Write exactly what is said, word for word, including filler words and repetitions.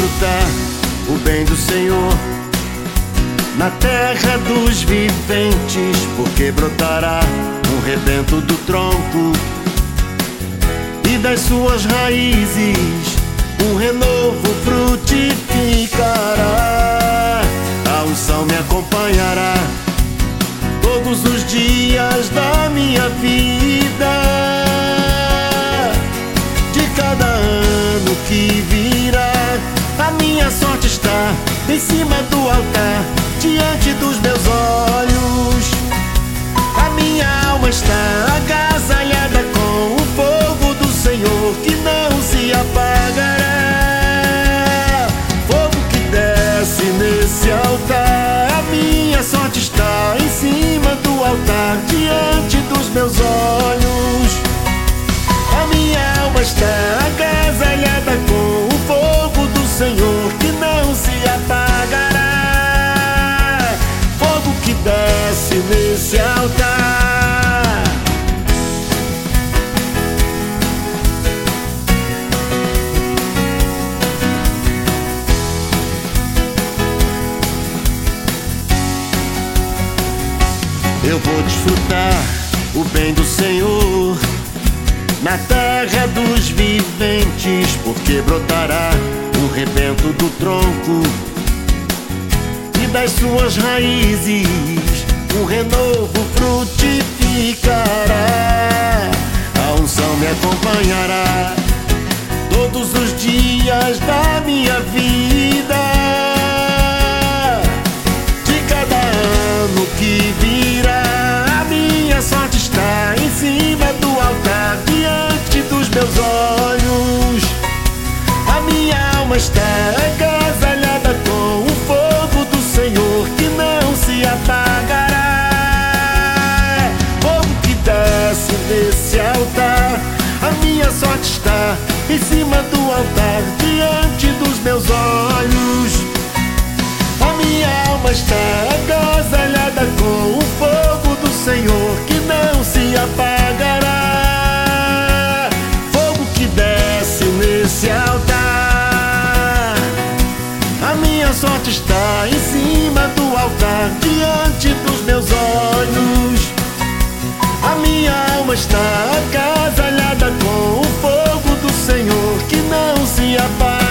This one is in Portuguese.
desfrutar o bem do Senhor na terra dos viventes, porque brotará um rebento do tronco e das suas raízes um renovo frutificará. A unção me acompanhará todos os dias da minha vida. De cada ano que virá, a minha sorte está em cima do altar, diante dos meus olhos. A minha alma está agasalhada com o fogo do Senhor, que não se apagará. Fogo que desce nesse altar. A minha sorte está em cima do altar, diante dos meus olhos. A minha alma está agasalhada com o fogo do Senhor, que não se apagará. Fogo que desce nesse altar. Eu vou desfrutar o bem do Senhor na terra dos viventes, porque brotará um rebento do tronco e das suas raízes um renovo frutificará. A unção me acompanhará todos os dias da minha vida. De cada ano que virá, a minha sorte está em cima do altar, diante dos meus olhos. A minha alma está agasalhada com o fogo do Senhor, que não se apagará. Fogo que desce nesse altar. A minha sorte está em cima do altar, diante dos meus olhos. A minha alma está agasalhada com o fogo do Senhor, que não se apagará. Fogo que desce nesse altar. A minha sorte está em cima do altar, diante dos meus olhos. A minha alma está agasalhada com o fogo do Senhor, que não se apaga.